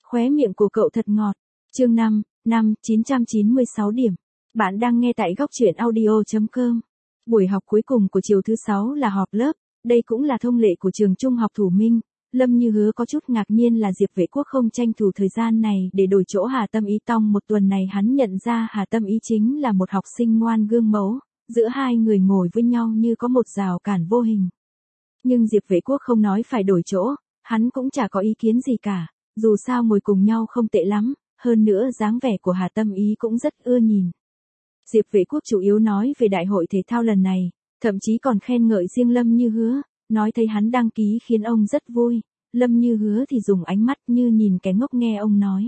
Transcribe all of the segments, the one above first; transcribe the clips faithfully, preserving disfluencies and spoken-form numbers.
Khóe miệng của cậu thật ngọt. Chương năm, năm chín trăm chín mươi sáu điểm. Bạn đang nghe tại góc truyện audio chấm com. Buổi học cuối cùng của chiều thứ sáu là họp lớp, đây cũng là thông lệ của trường trung học Thủ Minh. Lâm Như Hứa có chút ngạc nhiên là Diệp Vệ Quốc không tranh thủ thời gian này để đổi chỗ Hà Tâm Ý tong. Một tuần này hắn nhận ra Hà Tâm Ý chính là một học sinh ngoan gương mẫu, giữa hai người ngồi với nhau như có một rào cản vô hình. Nhưng Diệp Vệ Quốc không nói phải đổi chỗ, hắn cũng chả có ý kiến gì cả, dù sao ngồi cùng nhau không tệ lắm, hơn nữa dáng vẻ của Hà Tâm Ý cũng rất ưa nhìn. Diệp Vệ Quốc chủ yếu nói về đại hội thể thao lần này, thậm chí còn khen ngợi riêng Lâm Như Hứa, nói thấy hắn đăng ký khiến ông rất vui. Lâm Như Hứa thì dùng ánh mắt như nhìn kẻ ngốc nghe ông nói.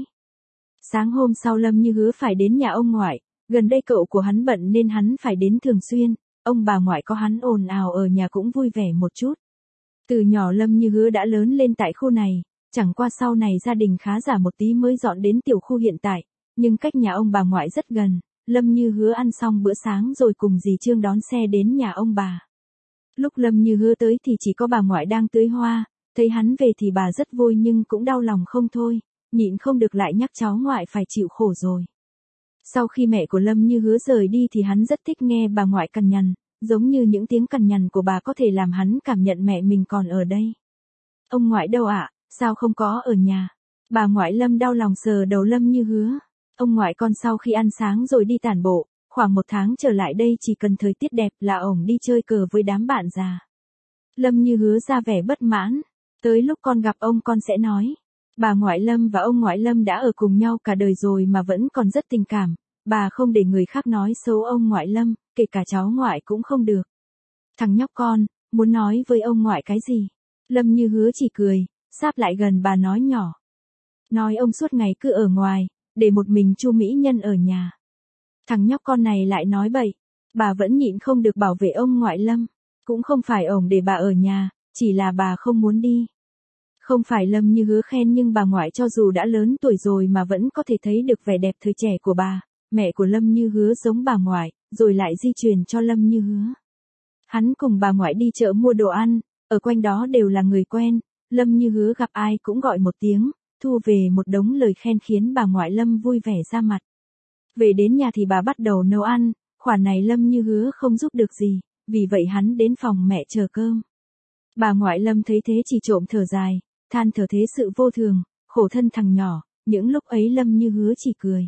Sáng hôm sau Lâm Như Hứa phải đến nhà ông ngoại, gần đây cậu của hắn bận nên hắn phải đến thường xuyên, ông bà ngoại có hắn ồn ào ở nhà cũng vui vẻ một chút. Từ nhỏ Lâm Như Hứa đã lớn lên tại khu này, chẳng qua sau này gia đình khá giả một tí mới dọn đến tiểu khu hiện tại, nhưng cách nhà ông bà ngoại rất gần. Lâm Như Hứa ăn xong bữa sáng rồi cùng dì Trương đón xe đến nhà ông bà. Lúc Lâm Như Hứa tới thì chỉ có bà ngoại đang tưới hoa, thấy hắn về thì bà rất vui nhưng cũng đau lòng không thôi, nhịn không được lại nhắc cháu ngoại phải chịu khổ rồi. Sau khi mẹ của Lâm Như Hứa rời đi thì hắn rất thích nghe bà ngoại cằn nhằn, giống như những tiếng cằn nhằn của bà có thể làm hắn cảm nhận mẹ mình còn ở đây. Ông ngoại đâu ạ, sao không có ở nhà? Bà ngoại Lâm đau lòng sờ đầu Lâm Như Hứa. Ông ngoại con sau khi ăn sáng rồi đi tản bộ, khoảng một tháng trở lại đây chỉ cần thời tiết đẹp là ổng đi chơi cờ với đám bạn già. Lâm Như Hứa ra vẻ bất mãn, tới lúc con gặp ông con sẽ nói. Bà ngoại Lâm và ông ngoại Lâm đã ở cùng nhau cả đời rồi mà vẫn còn rất tình cảm, bà không để người khác nói xấu ông ngoại Lâm, kể cả cháu ngoại cũng không được. Thằng nhóc con, muốn nói với ông ngoại cái gì? Lâm Như Hứa chỉ cười, sáp lại gần bà nói nhỏ. Nói ông suốt ngày cứ ở ngoài, để một mình Chu Mỹ Nhân ở nhà. Thằng nhóc con này lại nói bậy, bà vẫn nhịn không được bảo vệ ông ngoại Lâm, cũng không phải ổng để bà ở nhà, chỉ là bà không muốn đi. Không phải Lâm Như Hứa khen nhưng bà ngoại cho dù đã lớn tuổi rồi mà vẫn có thể thấy được vẻ đẹp thời trẻ của bà, mẹ của Lâm Như Hứa giống bà ngoại, rồi lại di truyền cho Lâm Như Hứa. Hắn cùng bà ngoại đi chợ mua đồ ăn, ở quanh đó đều là người quen, Lâm Như Hứa gặp ai cũng gọi một tiếng, thu về một đống lời khen khiến bà ngoại Lâm vui vẻ ra mặt. Về đến nhà thì bà bắt đầu nấu ăn, khoản này Lâm Như Hứa không giúp được gì, vì vậy hắn đến phòng mẹ chờ cơm. Bà ngoại Lâm thấy thế chỉ trộm thở dài, than thở thế sự vô thường, khổ thân thằng nhỏ, những lúc ấy Lâm Như Hứa chỉ cười.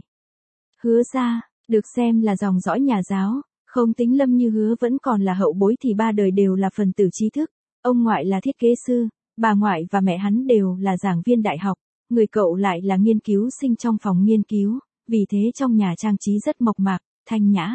Hứa ra, được xem là dòng dõi nhà giáo, không tính Lâm Như Hứa vẫn còn là hậu bối thì ba đời đều là phần tử trí thức, ông ngoại là thiết kế sư, bà ngoại và mẹ hắn đều là giảng viên đại học, người cậu lại là nghiên cứu sinh trong phòng nghiên cứu, vì thế trong nhà trang trí rất mộc mạc, thanh nhã.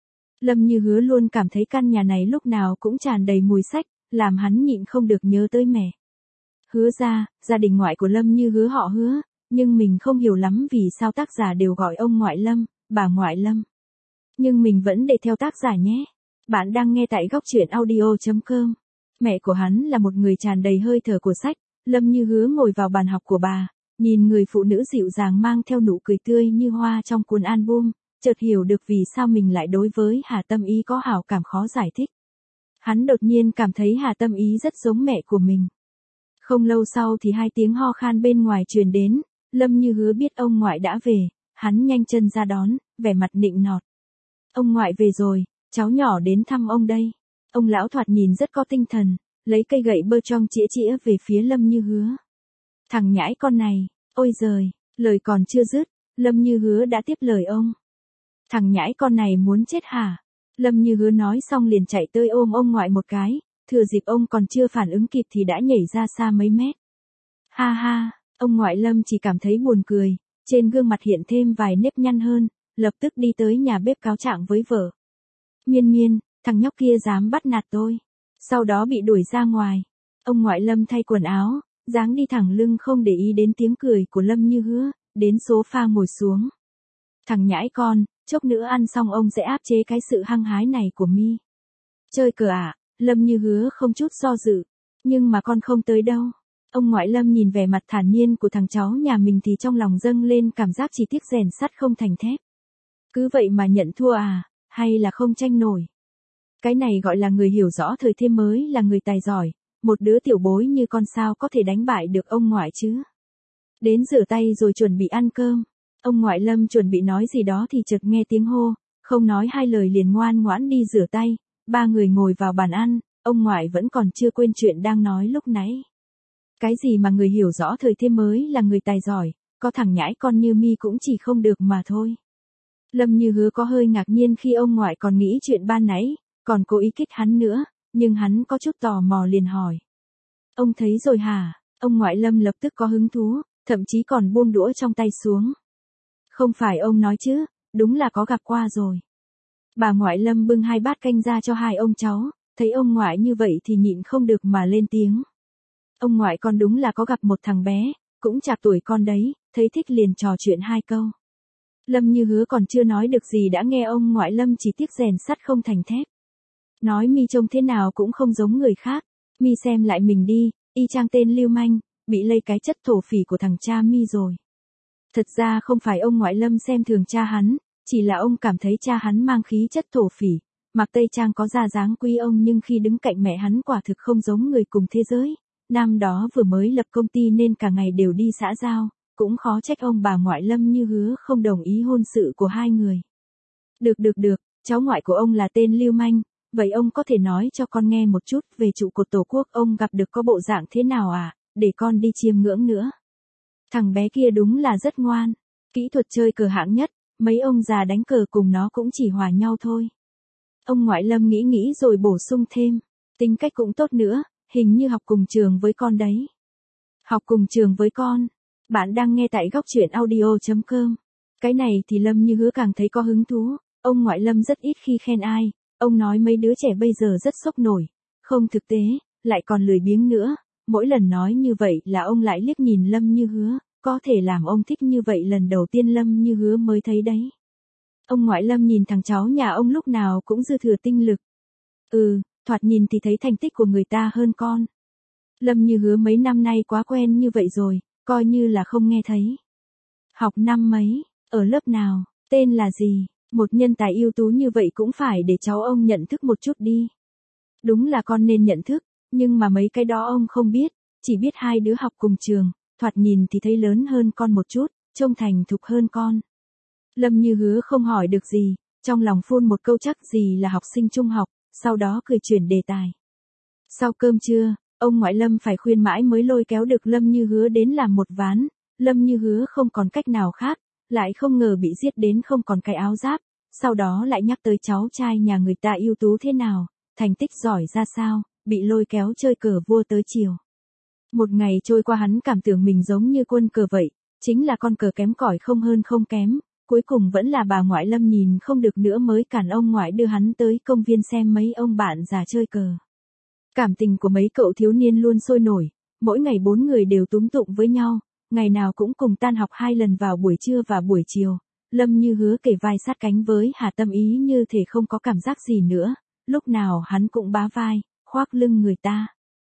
Lâm Như Hứa luôn cảm thấy căn nhà này lúc nào cũng tràn đầy mùi sách, làm hắn nhịn không được nhớ tới mẹ. Hứa ra, gia đình ngoại của Lâm Như Hứa họ Hứa, nhưng mình không hiểu lắm vì sao tác giả đều gọi ông ngoại Lâm, bà ngoại Lâm. Nhưng mình vẫn để theo tác giả nhé. Bạn đang nghe tại góc truyện audio chấm com. Mẹ của hắn là một người tràn đầy hơi thở của sách, Lâm Như Hứa ngồi vào bàn học của bà, nhìn người phụ nữ dịu dàng mang theo nụ cười tươi như hoa trong cuốn album, chợt hiểu được vì sao mình lại đối với Hà Tâm Ý có hảo cảm khó giải thích. Hắn đột nhiên cảm thấy Hà Tâm Ý rất giống mẹ của mình. Không lâu sau thì hai tiếng ho khan bên ngoài truyền đến, Lâm Như Hứa biết ông ngoại đã về, hắn nhanh chân ra đón, vẻ mặt nịnh nọt. Ông ngoại về rồi, cháu nhỏ đến thăm ông đây. Ông lão thoạt nhìn rất có tinh thần, lấy cây gậy bơ trong chĩa chĩa về phía Lâm Như Hứa. Thằng nhãi con này, ôi giời, lời còn chưa dứt, Lâm Như Hứa đã tiếp lời ông. Thằng nhãi con này muốn chết hả? Lâm Như Hứa nói xong liền chạy tới ôm ông ngoại một cái, thừa dịp ông còn chưa phản ứng kịp thì đã nhảy ra xa mấy mét. Ha ha, ông ngoại Lâm chỉ cảm thấy buồn cười, trên gương mặt hiện thêm vài nếp nhăn hơn, lập tức đi tới nhà bếp cáo trạng với vợ. Miên Miên, thằng nhóc kia dám bắt nạt tôi. Sau đó bị đuổi ra ngoài. Ông ngoại Lâm thay quần áo, dáng đi thẳng lưng không để ý đến tiếng cười của Lâm Như Hứa, đến sofa ngồi xuống. Thằng nhãi con, chốc nữa ăn xong ông sẽ áp chế cái sự hăng hái này của mi. Chơi cờ à? Lâm Như Hứa không chút do dự. Nhưng mà con không tới đâu. Ông ngoại Lâm nhìn vẻ mặt thản nhiên của thằng cháu nhà mình thì trong lòng dâng lên cảm giác chỉ tiếc rèn sắt không thành thép. Cứ vậy mà nhận thua à, hay là không tranh nổi? Cái này gọi là người hiểu rõ thời thế mới là người tài giỏi, một đứa tiểu bối như con sao có thể đánh bại được ông ngoại chứ? Đến rửa tay rồi chuẩn bị ăn cơm. Ông ngoại Lâm chuẩn bị nói gì đó thì chợt nghe tiếng hô, không nói hai lời liền ngoan ngoãn đi rửa tay. Ba người ngồi vào bàn ăn, ông ngoại vẫn còn chưa quên chuyện đang nói lúc nãy. Cái gì mà người hiểu rõ thời thế mới là người tài giỏi, có thằng nhãi con như mi cũng chỉ không được mà thôi. Lâm Như Hứa có hơi ngạc nhiên khi ông ngoại còn nghĩ chuyện ban nãy, còn cố ý kích hắn nữa, nhưng hắn có chút tò mò liền hỏi. Ông thấy rồi hả? Ông ngoại Lâm lập tức có hứng thú, thậm chí còn buông đũa trong tay xuống. Không phải ông nói chứ, đúng là có gặp qua rồi. Bà ngoại Lâm bưng hai bát canh ra cho hai ông cháu, thấy ông ngoại như vậy thì nhịn không được mà lên tiếng. Ông ngoại con đúng là có gặp một thằng bé, cũng chạc tuổi con đấy, thấy thích liền trò chuyện hai câu. Lâm Như Hứa còn chưa nói được gì đã nghe ông ngoại Lâm chỉ tiếc rèn sắt không thành thép. Nói mi trông thế nào cũng không giống người khác, mi xem lại mình đi, y chang tên lưu manh, bị lây cái chất thổ phỉ của thằng cha mi rồi. Thật ra không phải ông ngoại Lâm xem thường cha hắn, chỉ là ông cảm thấy cha hắn mang khí chất thổ phỉ, mặc tây trang có ra dáng quý ông nhưng khi đứng cạnh mẹ hắn quả thực không giống người cùng thế giới. Năm đó vừa mới lập công ty nên cả ngày đều đi xã giao, cũng khó trách ông bà ngoại Lâm Như Hứa không đồng ý hôn sự của hai người. Được được được, cháu ngoại của ông là tên lưu manh, vậy ông có thể nói cho con nghe một chút về trụ cột tổ quốc ông gặp được có bộ dạng thế nào à, để con đi chiêm ngưỡng nữa. Thằng bé kia đúng là rất ngoan, kỹ thuật chơi cờ hạng nhất, mấy ông già đánh cờ cùng nó cũng chỉ hòa nhau thôi. Ông ngoại Lâm nghĩ nghĩ rồi bổ sung thêm, tính cách cũng tốt nữa, hình như học cùng trường với con đấy. Học cùng trường với con, bạn đang nghe tại góc truyện audio chấm com. Cái này thì Lâm Như Hứa càng thấy có hứng thú, ông ngoại Lâm rất ít khi khen ai, ông nói mấy đứa trẻ bây giờ rất sốc nổi, không thực tế, lại còn lười biếng nữa, mỗi lần nói như vậy là ông lại liếc nhìn Lâm Như Hứa, có thể làm ông thích như vậy lần đầu tiên Lâm Như Hứa mới thấy đấy. Ông ngoại Lâm nhìn thằng cháu nhà ông lúc nào cũng dư thừa tinh lực. Ừ, thoạt nhìn thì thấy thành tích của người ta hơn con. Lâm Như Hứa mấy năm nay quá quen như vậy rồi, coi như là không nghe thấy. Học năm mấy, ở lớp nào, tên là gì, một nhân tài ưu tú như vậy cũng phải để cháu ông nhận thức một chút đi. Đúng là con nên nhận thức, nhưng mà mấy cái đó ông không biết, chỉ biết hai đứa học cùng trường, thoạt nhìn thì thấy lớn hơn con một chút, trông thành thục hơn con. Lâm Như Hứa không hỏi được gì, trong lòng phun một câu chắc gì là học sinh trung học, sau đó cười chuyển đề tài. Sau cơm trưa, ông ngoại Lâm phải khuyên mãi mới lôi kéo được Lâm Như Hứa đến làm một ván, Lâm Như Hứa không còn cách nào khác, lại không ngờ bị giết đến không còn cái áo giáp, sau đó lại nhắc tới cháu trai nhà người ta ưu tú thế nào, thành tích giỏi ra sao, bị lôi kéo chơi cờ vua tới chiều. Một ngày trôi qua hắn cảm tưởng mình giống như quân cờ vậy, chính là con cờ kém cỏi không hơn không kém, cuối cùng vẫn là bà ngoại Lâm nhìn không được nữa mới cản ông ngoại đưa hắn tới công viên xem mấy ông bạn già chơi cờ. Cảm tình của mấy cậu thiếu niên luôn sôi nổi, mỗi ngày bốn người đều túm tụng với nhau, ngày nào cũng cùng tan học hai lần vào buổi trưa và buổi chiều. Lâm Như Hứa kể vai sát cánh với Hà Tâm Ý như thể không có cảm giác gì nữa, lúc nào hắn cũng bá vai, khoác lưng người ta.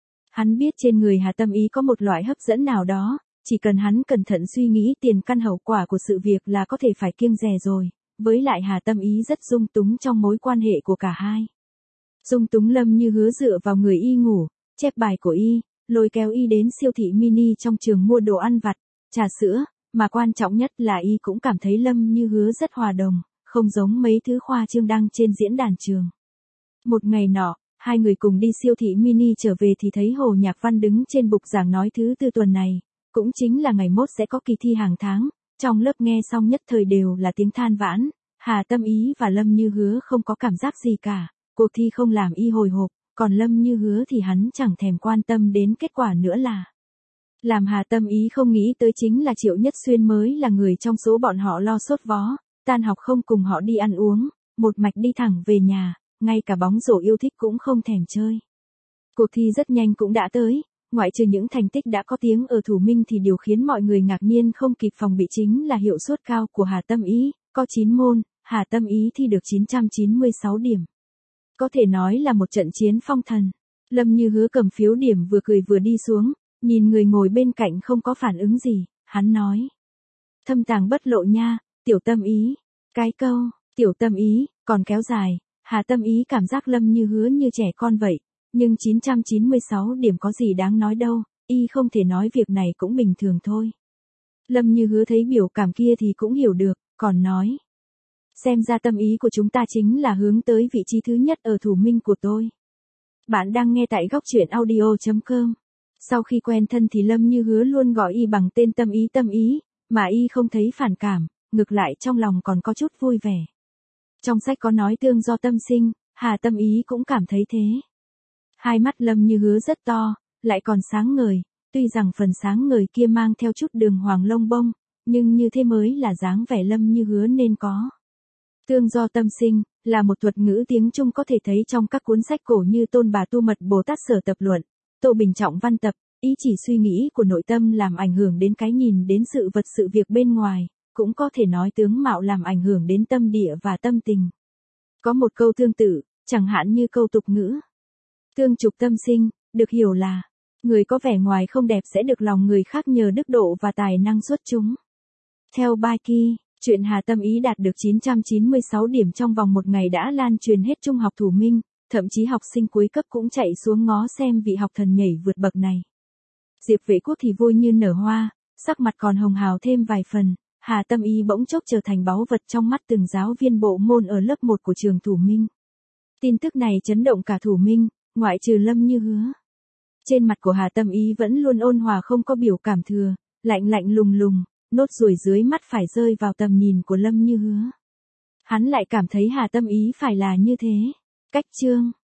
Hắn biết trên người Hà Tâm Ý có một loại hấp dẫn nào đó, chỉ cần hắn cẩn thận suy nghĩ tiền căn hậu quả của sự việc là có thể phải kiêng dè rồi, với lại Hà Tâm Ý rất dung túng trong mối quan hệ của cả hai. Dung túng Lâm Như Hứa dựa vào người y ngủ, chép bài của y, lôi kéo y đến siêu thị mini trong trường mua đồ ăn vặt, trà sữa, mà quan trọng nhất là y cũng cảm thấy Lâm Như Hứa rất hòa đồng, không giống mấy thứ khoa trương đăng trên diễn đàn trường. Một ngày nọ, hai người cùng đi siêu thị mini trở về thì thấy Hồ Nhạc Văn đứng trên bục giảng nói thứ tư tuần này, cũng chính là ngày mốt sẽ có kỳ thi hàng tháng, trong lớp nghe xong nhất thời đều là tiếng than vãn, Hà Tâm Ý và Lâm Như Hứa không có cảm giác gì cả, cuộc thi không làm y hồi hộp, còn Lâm Như Hứa thì hắn chẳng thèm quan tâm đến kết quả nữa là. Làm Hà Tâm Ý không nghĩ tới chính là Triệu Nhất Xuyên mới là người trong số bọn họ lo sốt vó, tan học không cùng họ đi ăn uống, một mạch đi thẳng về nhà, ngay cả bóng rổ yêu thích cũng không thèm chơi. Cuộc thi rất nhanh cũng đã tới, ngoại trừ những thành tích đã có tiếng ở Thủ Minh thì điều khiến mọi người ngạc nhiên không kịp phòng bị chính là hiệu suất cao của Hà Tâm Ý, có chín môn, Hà Tâm Ý thi được chín trăm chín mươi sáu điểm. Có thể nói là một trận chiến phong thần. Lâm Như Hứa cầm phiếu điểm vừa cười vừa đi xuống, nhìn người ngồi bên cạnh không có phản ứng gì, hắn nói. Thâm tàng bất lộ nha, Tiểu Tâm Ý. Cái câu, Tiểu Tâm Ý, còn kéo dài, Hà Tâm Ý cảm giác Lâm Như Hứa như trẻ con vậy, nhưng chín trăm chín mươi sáu điểm có gì đáng nói đâu, y không thể nói việc này cũng bình thường thôi. Lâm Như Hứa thấy biểu cảm kia thì cũng hiểu được, còn nói. Xem ra tâm ý của chúng ta chính là hướng tới vị trí thứ nhất ở thủ minh của tôi. Bạn đang nghe tại góc truyện audio chấm com. Sau khi quen thân thì Lâm Như Hứa luôn gọi y bằng tên Tâm Ý Tâm Ý, mà y không thấy phản cảm, ngược lại trong lòng còn có chút vui vẻ. Trong sách có nói tương do tâm sinh, Hà Tâm Ý cũng cảm thấy thế. Hai mắt Lâm Như Hứa rất to, lại còn sáng ngời, tuy rằng phần sáng ngời kia mang theo chút đường hoàng lông bông, nhưng như thế mới là dáng vẻ Lâm Như Hứa nên có. Tương do tâm sinh, là một thuật ngữ tiếng Trung có thể thấy trong các cuốn sách cổ như Tôn Bà Tu Mật Bồ Tát Sở Tập Luận, Tô Bình Trọng Văn Tập, ý chỉ suy nghĩ của nội tâm làm ảnh hưởng đến cái nhìn đến sự vật sự việc bên ngoài, cũng có thể nói tướng mạo làm ảnh hưởng đến tâm địa và tâm tình. Có một câu tương tự, chẳng hạn như câu tục ngữ. Tương trục tâm sinh, được hiểu là, người có vẻ ngoài không đẹp sẽ được lòng người khác nhờ đức độ và tài năng xuất chúng. Theo Baiki, chuyện Hà Tâm Ý đạt được chín trăm chín mươi sáu điểm trong vòng một ngày đã lan truyền hết trung học thủ minh, thậm chí học sinh cuối cấp cũng chạy xuống ngó xem vị học thần nhảy vượt bậc này. Diệp Vệ Quốc thì vui như nở hoa, sắc mặt còn hồng hào thêm vài phần, Hà Tâm Ý bỗng chốc trở thành báu vật trong mắt từng giáo viên bộ môn ở lớp một của trường thủ minh. Tin tức này chấn động cả thủ minh, ngoại trừ Lâm Như Hứa. Trên mặt của Hà Tâm Ý vẫn luôn ôn hòa không có biểu cảm thừa, lạnh lạnh lùng lùng, nốt ruồi dưới mắt phải rơi vào tầm nhìn của Lâm Như Hứa. Hắn lại cảm thấy Hà Tâm Ý phải là như thế. Cách chương